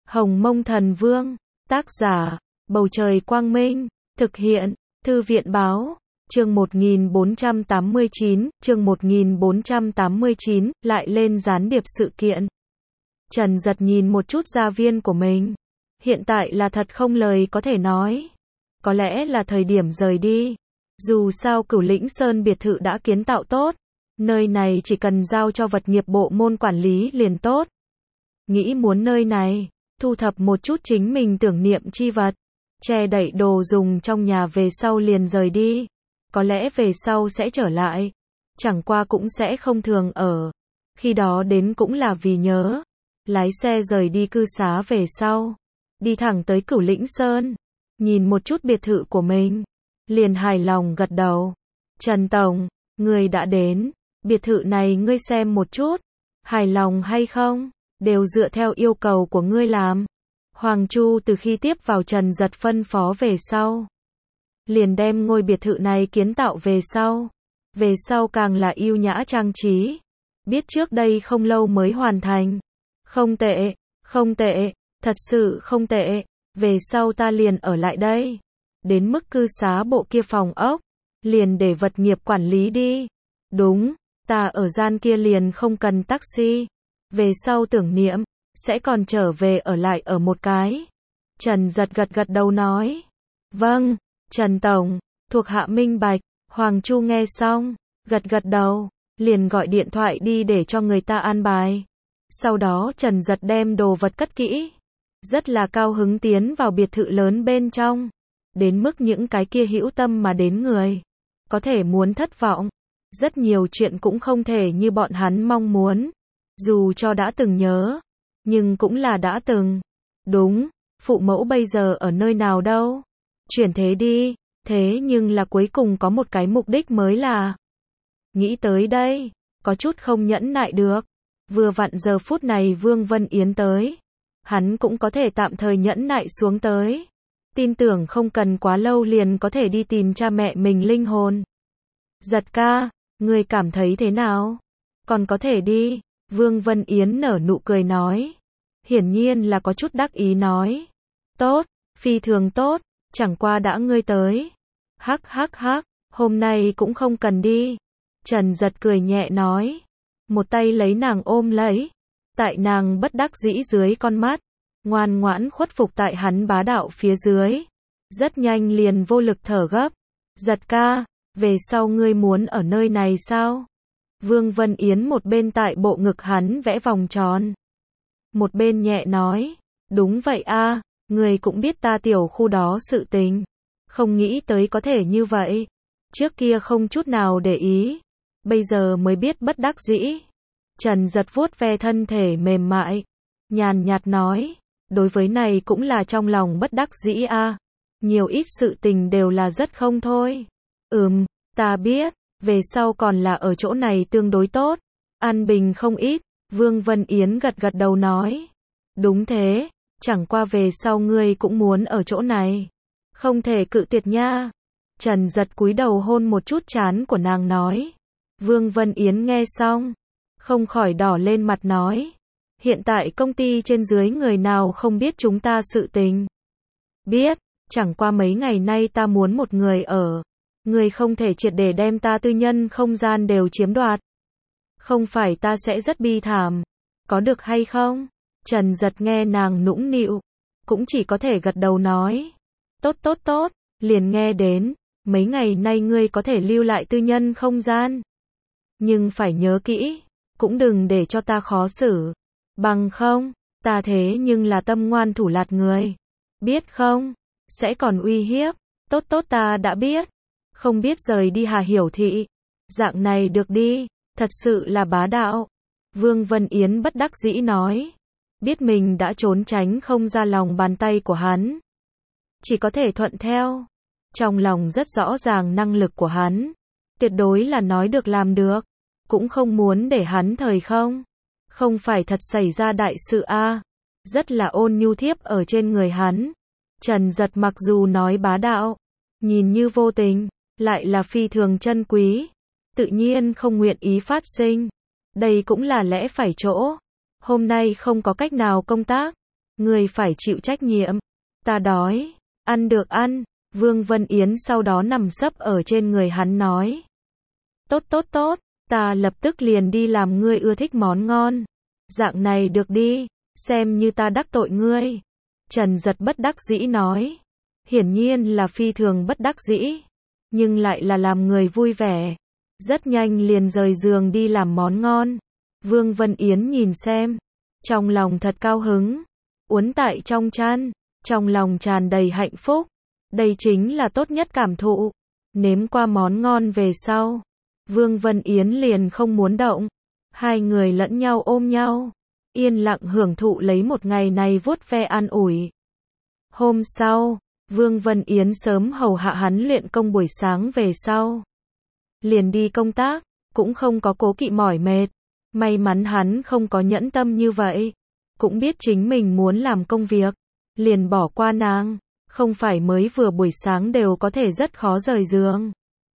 Hồng Mông Thần Vương, tác giả, Bầu Trời Quang Minh, thực hiện, Thư viện Báo, chương 1489, lại lên gián điệp sự kiện. Trần Dật nhìn một chút gia viên của mình. Hiện tại là thật không lời có thể nói. Có lẽ là thời điểm rời đi. Dù sao Cửu Lĩnh Sơn biệt thự đã kiến tạo tốt. Nơi này chỉ cần giao cho vật nghiệp bộ môn quản lý liền tốt. Nghĩ muốn nơi này, thu thập một chút chính mình tưởng niệm chi vật. Che đậy đồ dùng trong nhà về sau liền rời đi. Có lẽ về sau sẽ trở lại. Chẳng qua cũng sẽ không thường ở. Khi đó đến cũng là vì nhớ. Lái xe rời đi cư xá về sau. Đi thẳng tới Cửu Lĩnh Sơn. Nhìn một chút biệt thự của mình. Liền hài lòng gật đầu. Trần Tổng, người đã đến. Biệt thự này ngươi xem một chút. Hài lòng hay không? Đều dựa theo yêu cầu của ngươi làm. Hoàng Chu từ khi tiếp vào Trần Dật phân phó về sau. Liền đem ngôi biệt thự này kiến tạo về sau. Về sau càng là yêu nhã trang trí. Biết trước đây không lâu mới hoàn thành. Không tệ, không tệ, thật sự không tệ. Về sau ta liền ở lại đây. Đến mức cư xá bộ kia phòng ốc. Liền để vật nghiệp quản lý đi. Đúng, ta ở gian kia liền không cần taxi. Về sau tưởng niệm, sẽ còn trở về ở lại ở một cái. Trần Dật gật đầu nói. Vâng, Trần Tổng, thuộc hạ minh bạch. Hoàng Chu nghe xong, gật đầu, liền gọi điện thoại đi để cho người ta an bài. Sau đó Trần Dật đem đồ vật cất kỹ. Rất là cao hứng tiến vào biệt thự lớn bên trong. Đến mức những cái kia hữu tâm mà đến người. Có thể muốn thất vọng. Rất nhiều chuyện cũng không thể như bọn hắn mong muốn. Dù cho đã từng nhớ. Nhưng cũng là đã từng. Đúng, phụ mẫu bây giờ ở nơi nào đâu. Chuyển thế đi. Thế nhưng là cuối cùng có một cái mục đích mới là. Nghĩ tới đây. Có chút không nhẫn nại được. Vừa vặn giờ phút này Vương Vân Yến tới. Hắn cũng có thể tạm thời nhẫn nại xuống tới. Tin tưởng không cần quá lâu liền có thể đi tìm cha mẹ mình linh hồn. Giật ca, ngươi cảm thấy thế nào? Còn có thể đi. Vương Vân Yến nở nụ cười nói. Hiển nhiên là có chút đắc ý nói. Tốt, phi thường tốt, chẳng qua đã ngươi tới. Hắc, hôm nay cũng không cần đi. Trần Dật cười nhẹ nói. Một tay lấy nàng ôm lấy. Tại nàng bất đắc dĩ dưới con mắt. Ngoan ngoãn khuất phục tại hắn bá đạo phía dưới. Rất nhanh liền vô lực thở gấp. Dật ca, về sau ngươi muốn ở nơi này sao? Vương Vân Yến một bên tại bộ ngực hắn vẽ vòng tròn. Một bên nhẹ nói. Đúng vậy a, ngươi cũng biết ta tiểu khu đó sự tình. Không nghĩ tới có thể như vậy. Trước kia không chút nào để ý. Bây giờ mới biết bất đắc dĩ. Trần Dật vuốt ve thân thể mềm mại. Nhàn nhạt nói. Đối với này cũng là trong lòng bất đắc dĩ a. Nhiều ít sự tình đều là rất không thôi. Ta biết. Về sau còn là ở chỗ này tương đối tốt. An bình không ít. Vương Vân Yến gật đầu nói. Đúng thế. Chẳng qua về sau ngươi cũng muốn ở chỗ này. Không thể cự tuyệt nha. Trần Dật cúi đầu hôn một chút trán của nàng nói. Vương Vân Yến nghe xong. Không khỏi đỏ lên mặt nói. Hiện tại công ty trên dưới người nào không biết chúng ta sự tình. Biết. Chẳng qua mấy ngày nay ta muốn một người ở. Người không thể triệt để đem ta tư nhân không gian đều chiếm đoạt. Không phải ta sẽ rất bi thảm. Có được hay không? Trần Dật nghe nàng nũng nịu. Cũng chỉ có thể gật đầu nói. Tốt. Liền nghe đến. Mấy ngày nay ngươi có thể lưu lại tư nhân không gian. Nhưng phải nhớ kỹ. Cũng đừng để cho ta khó xử. Bằng không. Ta thế nhưng là tâm ngoan thủ lạt người. Biết không? Sẽ còn uy hiếp. Tốt ta đã biết. Không biết rời đi Hà Hiểu Thị. Dạng này được đi. Thật sự là bá đạo. Vương Vân Yến bất đắc dĩ nói. Biết mình đã trốn tránh không ra lòng bàn tay của hắn. Chỉ có thể thuận theo. Trong lòng rất rõ ràng năng lực của hắn. Tuyệt đối là nói được làm được. Cũng không muốn để hắn thời không. Không phải thật xảy ra đại sự a. Rất là ôn nhu thiếp ở trên người hắn. Trần Dật mặc dù nói bá đạo. Nhìn như vô tình. Lại là phi thường chân quý. Tự nhiên không nguyện ý phát sinh. Đây cũng là lẽ phải chỗ. Hôm nay không có cách nào công tác. Ngươi phải chịu trách nhiệm. Ta đói. Ăn được ăn. Vương Vân Yến sau đó nằm sấp ở trên người hắn nói. Tốt tốt tốt, ta lập tức liền đi làm ngươi ưa thích món ngon. Dạng này được đi, xem như ta đắc tội ngươi. Trần Giật bất đắc dĩ nói. Hiển nhiên là phi thường bất đắc dĩ, nhưng lại là làm người vui vẻ. Rất nhanh liền rời giường đi làm món ngon. Vương Vân Yến nhìn xem, trong lòng thật cao hứng, uốn tại trong chăn, trong lòng tràn đầy hạnh phúc. Đây chính là tốt nhất cảm thụ. Nếm qua món ngon về sau, Vương Vân Yến liền không muốn động. Hai người lẫn nhau ôm nhau, yên lặng hưởng thụ lấy một ngày này vuốt ve an ủi. Hôm sau, Vương Vân Yến sớm hầu hạ hắn luyện công buổi sáng về sau. Liền đi công tác, cũng không có cố kỵ mỏi mệt. May mắn hắn không có nhẫn tâm như vậy. Cũng biết chính mình muốn làm công việc, liền bỏ qua nàng. Không phải mới vừa buổi sáng đều có thể rất khó rời giường.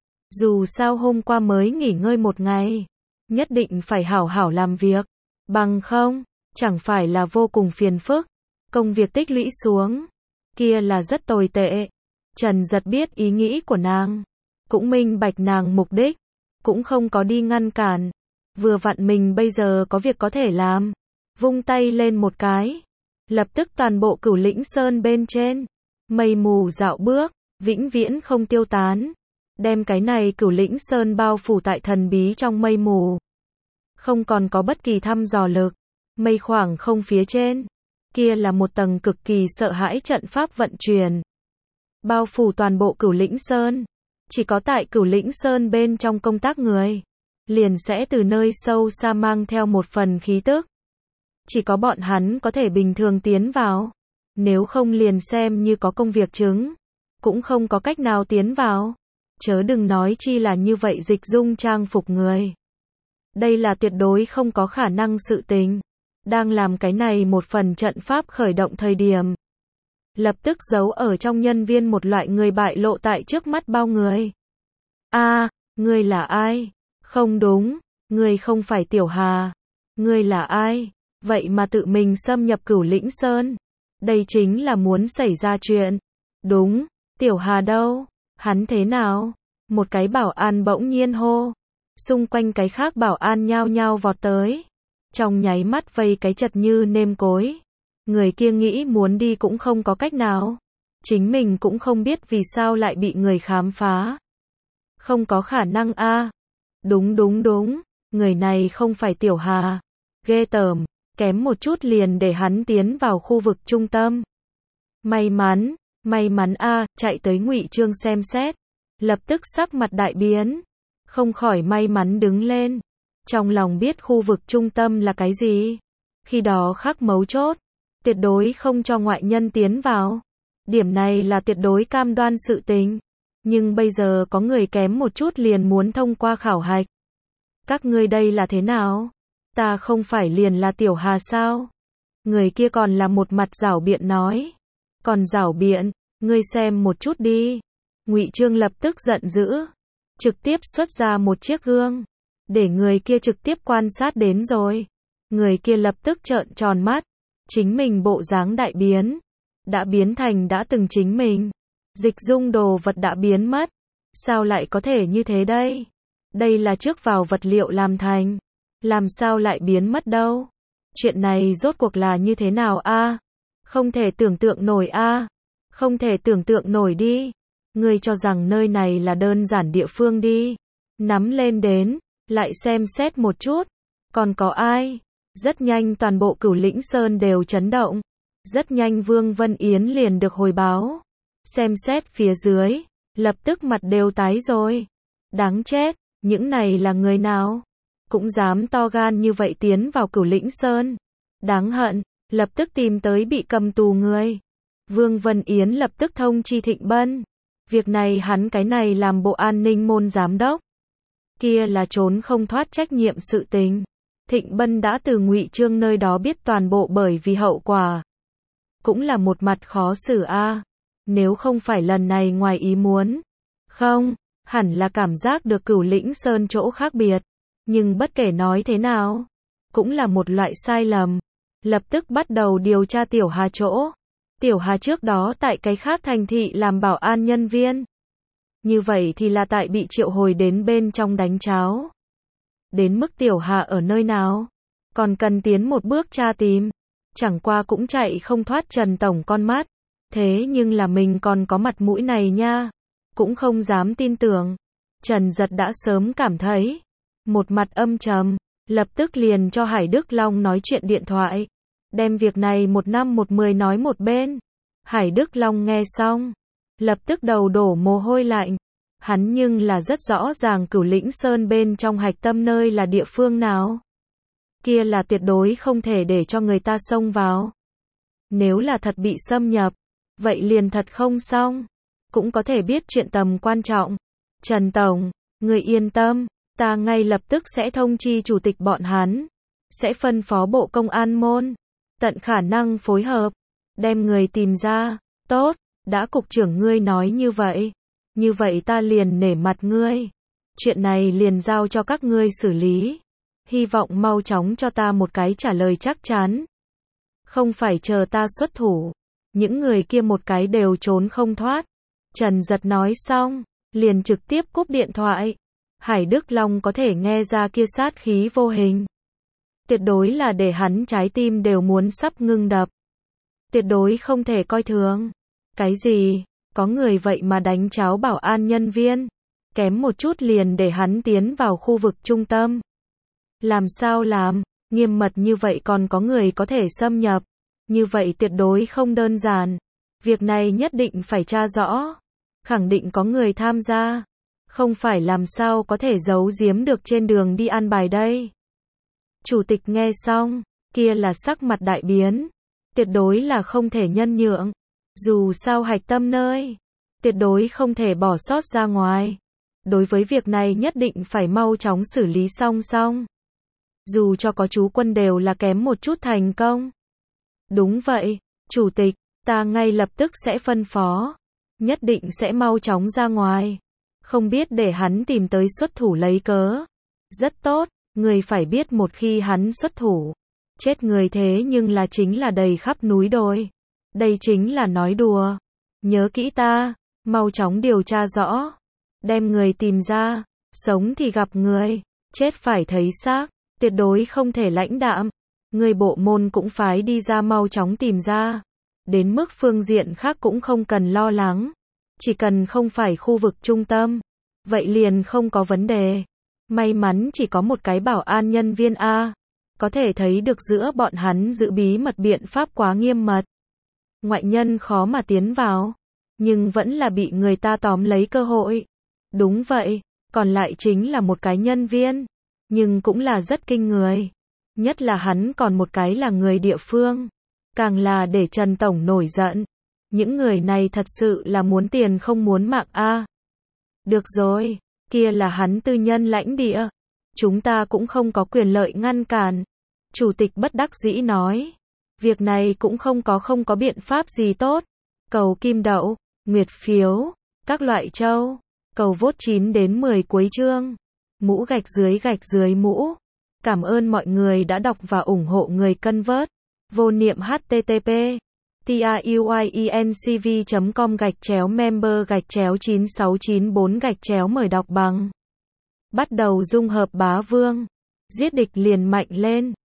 Dù sao hôm qua mới nghỉ ngơi một ngày, nhất định phải hảo hảo làm việc. Bằng không, chẳng phải là vô cùng phiền phức. Công việc tích lũy xuống, kia là rất tồi tệ. Trần Giật biết ý nghĩ của nàng, cũng minh bạch nàng mục đích, cũng không có đi ngăn cản. Vừa vặn mình bây giờ có việc có thể làm, vung tay lên một cái, lập tức toàn bộ Cửu Lĩnh Sơn bên trên, mây mù dạo bước, vĩnh viễn không tiêu tán, đem cái này Cửu Lĩnh Sơn bao phủ tại thần bí trong mây mù. Không còn có bất kỳ thăm dò lực, mây khoảng không phía trên, kia là một tầng cực kỳ sợ hãi trận pháp vận chuyển. Bao phủ toàn bộ Cửu Lĩnh Sơn, chỉ có tại Cửu Lĩnh Sơn bên trong công tác người, liền sẽ từ nơi sâu xa mang theo một phần khí tức. Chỉ có bọn hắn có thể bình thường tiến vào, nếu không liền xem như có công việc chứng, cũng không có cách nào tiến vào. Chớ đừng nói chi là như vậy dịch dung trang phục người. Đây là tuyệt đối không có khả năng sự tình. Đang làm cái này một phần trận pháp khởi động thời điểm, lập tức giấu ở trong nhân viên một loại người bại lộ tại trước mắt bao người. A, ngươi là ai? Không đúng, ngươi không phải Tiểu Hà. Ngươi là ai? Vậy mà tự mình xâm nhập Cửu Lĩnh Sơn. Đây chính là muốn xảy ra chuyện. Đúng, Tiểu Hà đâu? Hắn thế nào? Một cái bảo an bỗng nhiên hô. Xung quanh cái khác bảo an nhao nhao vọt tới. Trong nháy mắt vây cái chật như nêm cối. Người kia nghĩ muốn đi cũng không có cách nào. Chính mình cũng không biết vì sao lại bị người khám phá. Không có khả năng a. Đúng đúng đúng, người này không phải Tiểu Hà. Ghê tởm, kém một chút liền để hắn tiến vào khu vực trung tâm. May mắn a, chạy tới Ngụy Trương xem xét, lập tức sắc mặt đại biến, không khỏi may mắn đứng lên. Trong lòng biết khu vực trung tâm là cái gì, khi đó khắc mấu chốt, tuyệt đối không cho ngoại nhân tiến vào. Điểm này là tuyệt đối cam đoan sự tình. Nhưng bây giờ có người kém một chút liền muốn thông qua khảo hạch. Các ngươi đây là thế nào? Ta không phải liền là Tiểu Hà sao? Người kia còn là một mặt giảo biện nói. Còn giảo biện, ngươi xem một chút đi. Ngụy Trương lập tức giận dữ, trực tiếp xuất ra một chiếc gương, để người kia trực tiếp quan sát đến rồi. Người kia lập tức trợn tròn mắt, chính mình bộ dáng đại biến, đã biến thành đã từng chính mình. Dịch dung đồ vật đã biến mất, sao lại có thể như thế đây? Đây là trước vào vật liệu làm thành, làm sao lại biến mất đâu? Chuyện này rốt cuộc là như thế nào a? Không thể tưởng tượng nổi a. Không thể tưởng tượng nổi đi. Ngươi cho rằng nơi này là đơn giản địa phương đi. Nắm lên đến, lại xem xét một chút. Còn có ai? Rất nhanh toàn bộ Cửu Lĩnh Sơn đều chấn động. Rất nhanh Vương Vân Yến liền được hồi báo. Xem xét phía dưới, lập tức mặt đều tái rồi. Đáng chết, những này là người nào? Cũng dám to gan như vậy tiến vào Cửu Lĩnh Sơn. Đáng hận, lập tức tìm tới bị cầm tù người. Vương Vân Yến lập tức thông chi Thịnh Bân. Việc này hắn cái này làm bộ an ninh môn giám đốc. Kia là trốn không thoát trách nhiệm sự tình. Thịnh Bân đã từ Ngụy Trương nơi đó biết toàn bộ bởi vì hậu quả. Cũng là một mặt khó xử a. Nếu không phải lần này ngoài ý muốn. Không, hẳn là cảm giác được Cửu Lĩnh Sơn chỗ khác biệt. Nhưng bất kể nói thế nào, cũng là một loại sai lầm. lập tức bắt đầu điều tra Tiểu Hà chỗ. Tiểu Hà trước đó tại cái khác thành thị làm bảo an nhân viên. Như vậy thì là tại bị triệu hồi đến bên trong đánh cháo. Đến mức Tiểu Hà ở nơi nào? Còn cần tiến một bước tra tìm. Chẳng qua cũng chạy không thoát Trần Tổng con mắt. Thế nhưng là mình còn có mặt mũi này nha. Cũng không dám tin tưởng. Trần Giật đã sớm cảm thấy. Một mặt âm trầm. Lập tức liền cho Hải Đức Long nói chuyện điện thoại. Đem việc này 1/10 nói một bên. Hải Đức Long nghe xong. Lập tức đầu đổ mồ hôi lạnh. Hắn nhưng là rất rõ ràng Cửu Lĩnh Sơn bên trong hạch tâm nơi là địa phương nào. Kia là tuyệt đối không thể để cho người ta xông vào. Nếu là thật bị xâm nhập, vậy liền thật không xong. Cũng có thể biết chuyện tầm quan trọng. Trần Tổng, người yên tâm, ta ngay lập tức sẽ thông chi chủ tịch bọn hắn. Sẽ phân phó bộ công an môn. Tận khả năng phối hợp. Đem người tìm ra. Tốt, đã cục trưởng ngươi nói như vậy. Như vậy ta liền nể mặt ngươi. Chuyện này liền giao cho các ngươi xử lý. Hy vọng mau chóng cho ta một cái trả lời chắc chắn. Không phải chờ ta xuất thủ. Những người kia một cái đều trốn không thoát. Trần Giật nói xong, liền trực tiếp cúp điện thoại. Hải Đức Long có thể nghe ra kia sát khí vô hình. Tuyệt đối là để hắn trái tim đều muốn sắp ngưng đập. Tuyệt đối không thể coi thường. Cái gì? Có người vậy mà đánh cháo bảo an nhân viên. Kém một chút liền để hắn tiến vào khu vực trung tâm. Làm sao làm? Nghiêm mật như vậy còn có người có thể xâm nhập. Như vậy tuyệt đối không đơn giản. Việc này nhất định phải tra rõ. Khẳng định có người tham gia. Không phải làm sao có thể giấu giếm được trên đường đi an bài đây. Chủ tịch nghe xong, kia là sắc mặt đại biến. Tuyệt đối là không thể nhân nhượng. Dù sao hạch tâm nơi, tuyệt đối không thể bỏ sót ra ngoài. Đối với việc này nhất định phải mau chóng xử lý xong. Dù cho có chú quân đều là kém một chút thành công. Đúng vậy, chủ tịch, ta ngay lập tức sẽ phân phó. Nhất định sẽ mau chóng ra ngoài. Không biết để hắn tìm tới xuất thủ lấy cớ. Rất tốt, người phải biết một khi hắn xuất thủ. Chết người thế nhưng là chính là đầy khắp núi đồi. Đây chính là nói đùa. Nhớ kỹ ta, mau chóng điều tra rõ. Đem người tìm ra, sống thì gặp người, chết phải thấy xác, tuyệt đối không thể lãnh đạm. Người bộ môn cũng phái đi ra mau chóng tìm ra. Đến mức phương diện khác cũng không cần lo lắng. Chỉ cần không phải khu vực trung tâm, vậy liền không có vấn đề. May mắn chỉ có một cái bảo an nhân viên A. Có thể thấy được giữa bọn hắn giữ bí mật biện pháp quá nghiêm mật. Ngoại nhân khó mà tiến vào, nhưng vẫn là bị người ta tóm lấy cơ hội. Đúng vậy, còn lại chính là một cái nhân viên, nhưng cũng là rất kinh người. Nhất là hắn còn một cái là người địa phương, càng là để Trần Tổng nổi giận. Những người này thật sự là muốn tiền không muốn mạng a. Được rồi, kia là hắn tư nhân lãnh địa. Chúng ta cũng không có quyền lợi ngăn cản. Chủ tịch bất đắc dĩ nói. Việc này cũng không có biện pháp gì tốt. Cầu kim đậu, nguyệt phiếu, các loại châu. Cầu vote 9 đến 10 cuối chương. Mũ gạch dưới mũ. Cảm ơn mọi người đã đọc và ủng hộ người cân vớt. Vô niệm http truyencv.com/member/9694 mời đọc bằng. Bắt đầu dung hợp bá vương. Giết địch liền mạnh lên.